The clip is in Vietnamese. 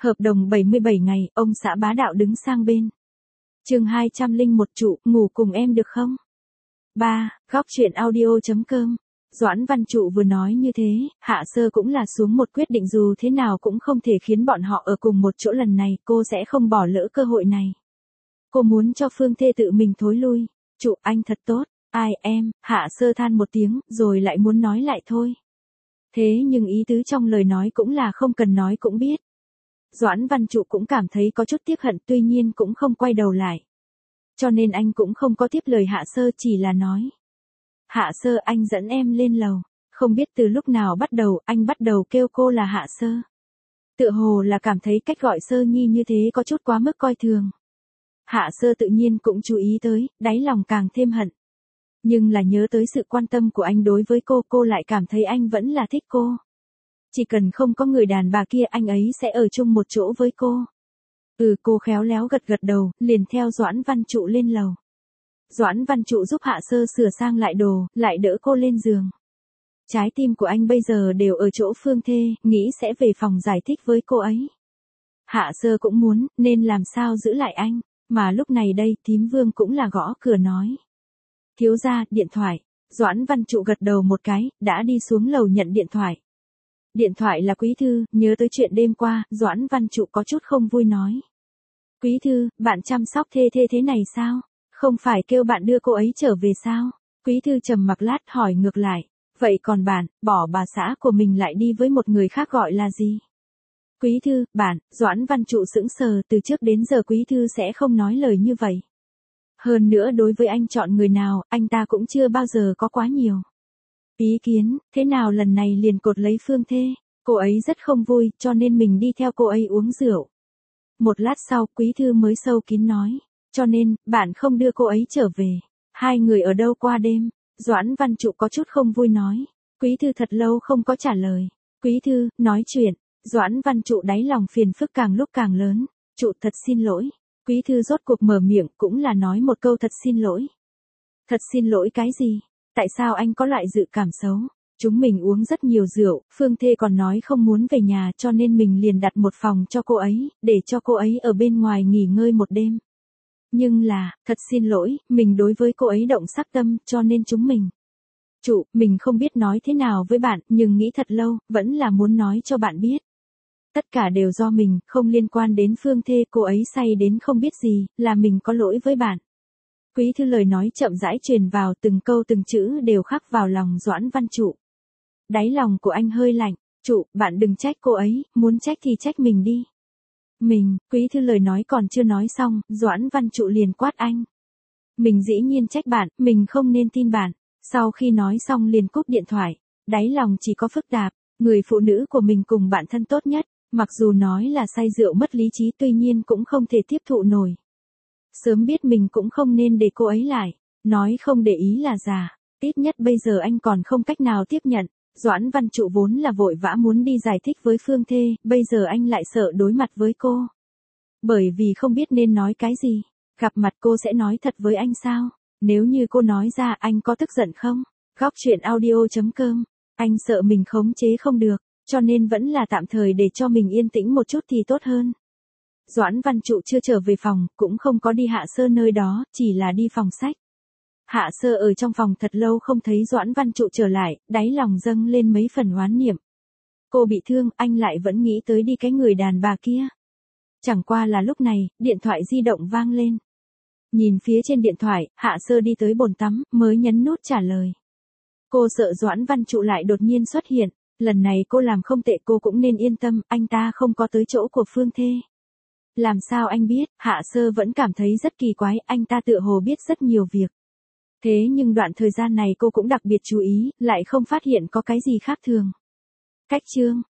Hợp đồng 77 ngày, ông xã bá đạo đứng sang bên. Chương 201 trụ, ngủ cùng em được không? 3. Góc truyện audio.com. Doãn Văn Trụ vừa nói như thế, Hạ Sơ cũng là xuống một quyết định dù thế nào cũng không thể khiến bọn họ ở cùng một chỗ lần này, cô sẽ không bỏ lỡ cơ hội này. Cô muốn cho Phương Thê tự mình thối lui. Trụ, anh thật tốt. Ai em, Hạ Sơ than một tiếng, rồi lại muốn nói lại thôi. Thế nhưng ý tứ trong lời nói cũng là không cần nói cũng biết. Doãn Văn Trụ cũng cảm thấy có chút tiếc hận, tuy nhiên cũng không quay đầu lại. Cho nên anh cũng không có tiếp lời Hạ Sơ, chỉ là nói. Hạ Sơ, anh dẫn em lên lầu. Không biết từ lúc nào bắt đầu, anh bắt đầu kêu cô là Hạ Sơ. Tựa hồ là cảm thấy cách gọi Sơ Nhi như thế có chút quá mức coi thường. Hạ Sơ tự nhiên cũng chú ý tới, đáy lòng càng thêm hận. Nhưng là nhớ tới sự quan tâm của anh đối với cô lại cảm thấy anh vẫn là thích cô. Chỉ cần không có người đàn bà kia anh ấy sẽ ở chung một chỗ với cô. Cô khéo léo gật gật đầu, liền theo Doãn Văn Trụ lên lầu. Doãn Văn Trụ giúp Hạ Sơ sửa sang lại đồ, lại đỡ cô lên giường. Trái tim của anh bây giờ đều ở chỗ Phương Thê, nghĩ sẽ về phòng giải thích với cô ấy. Hạ Sơ cũng muốn, nên làm sao giữ lại anh, mà lúc này đây Thím Vương cũng là gõ cửa nói. Thiếu gia, điện thoại. Doãn Văn Trụ gật đầu một cái, đã đi xuống lầu nhận điện thoại. Điện thoại là Quý Thư, nhớ tới chuyện đêm qua, Doãn Văn Trụ có chút không vui nói. Quý Thư, bạn chăm sóc Thê thế này sao? Không phải kêu bạn đưa cô ấy trở về sao? Quý Thư trầm mặc lát hỏi ngược lại. Vậy còn bạn, bỏ bà xã của mình lại đi với một người khác gọi là gì? Quý Thư, bạn, Doãn Văn Trụ sững sờ, từ trước đến giờ Quý Thư sẽ không nói lời như vậy. Hơn nữa đối với anh chọn người nào, anh ta cũng chưa bao giờ có quá nhiều ý kiến, thế nào lần này liền cột lấy Phương Thê, cô ấy rất không vui, cho nên mình đi theo cô ấy uống rượu. Một lát sau, Quý Thư mới sâu kín nói, cho nên, bạn không đưa cô ấy trở về. Hai người ở đâu qua đêm? Doãn Văn Trụ có chút không vui nói. Quý Thư thật lâu không có trả lời. Quý Thư, nói chuyện. Doãn Văn Trụ đáy lòng phiền phức càng lúc càng lớn. Trụ thật xin lỗi. Quý Thư rốt cuộc mở miệng cũng là nói một câu thật xin lỗi. Thật xin lỗi cái gì? Tại sao anh có loại dự cảm xấu? Chúng mình uống rất nhiều rượu, Phương Thê còn nói không muốn về nhà cho nên mình liền đặt một phòng cho cô ấy, để cho cô ấy ở bên ngoài nghỉ ngơi một đêm. Nhưng là, thật xin lỗi, mình đối với cô ấy động sắc tâm cho nên chúng mình. Trụ, mình không biết nói thế nào với bạn, nhưng nghĩ thật lâu, vẫn là muốn nói cho bạn biết. Tất cả đều do mình, không liên quan đến Phương Thê, cô ấy say đến không biết gì, là mình có lỗi với bạn. Quý Thư lời nói chậm rãi truyền vào, từng câu từng chữ đều khắc vào lòng Doãn Văn Trụ. Đáy lòng của anh hơi lạnh. Trụ, bạn đừng trách cô ấy, muốn trách thì trách mình đi. Mình, Quý Thư lời nói còn chưa nói xong, Doãn Văn Trụ liền quát anh. Mình dĩ nhiên trách bạn, mình không nên tin bạn. Sau khi nói xong liền cúp điện thoại, đáy lòng chỉ có phức tạp, người phụ nữ của mình cùng bạn thân tốt nhất, mặc dù nói là say rượu mất lý trí tuy nhiên cũng không thể tiếp thụ nổi. Sớm biết mình cũng không nên để cô ấy lại, nói không để ý là già, ít nhất bây giờ anh còn không cách nào tiếp nhận. Doãn Văn Trụ vốn là vội vã muốn đi giải thích với Phương Thê, bây giờ anh lại sợ đối mặt với cô. Bởi vì không biết nên nói cái gì, gặp mặt cô sẽ nói thật với anh sao? Nếu như cô nói ra anh có tức giận không? Góc truyện audio.com, anh sợ mình khống chế không được, cho nên vẫn là tạm thời để cho mình yên tĩnh một chút thì tốt hơn. Doãn Văn Trụ chưa trở về phòng, cũng không có đi Hạ Sơ nơi đó, chỉ là đi phòng sách. Hạ Sơ ở trong phòng thật lâu không thấy Doãn Văn Trụ trở lại, đáy lòng dâng lên mấy phần oán niệm. Cô bị thương, anh lại vẫn nghĩ tới đi cái người đàn bà kia. Chẳng qua là lúc này, điện thoại di động vang lên. Nhìn phía trên điện thoại, Hạ Sơ đi tới bồn tắm, mới nhấn nút trả lời. Cô sợ Doãn Văn Trụ lại đột nhiên xuất hiện, lần này cô làm không tệ, cô cũng nên yên tâm, anh ta không có tới chỗ của Phương Thê. Làm sao anh biết? Hạ Sơ vẫn cảm thấy rất kỳ quái, anh ta tựa hồ biết rất nhiều việc. Thế nhưng đoạn thời gian này cô cũng đặc biệt chú ý, lại không phát hiện có cái gì khác thường. Cách chương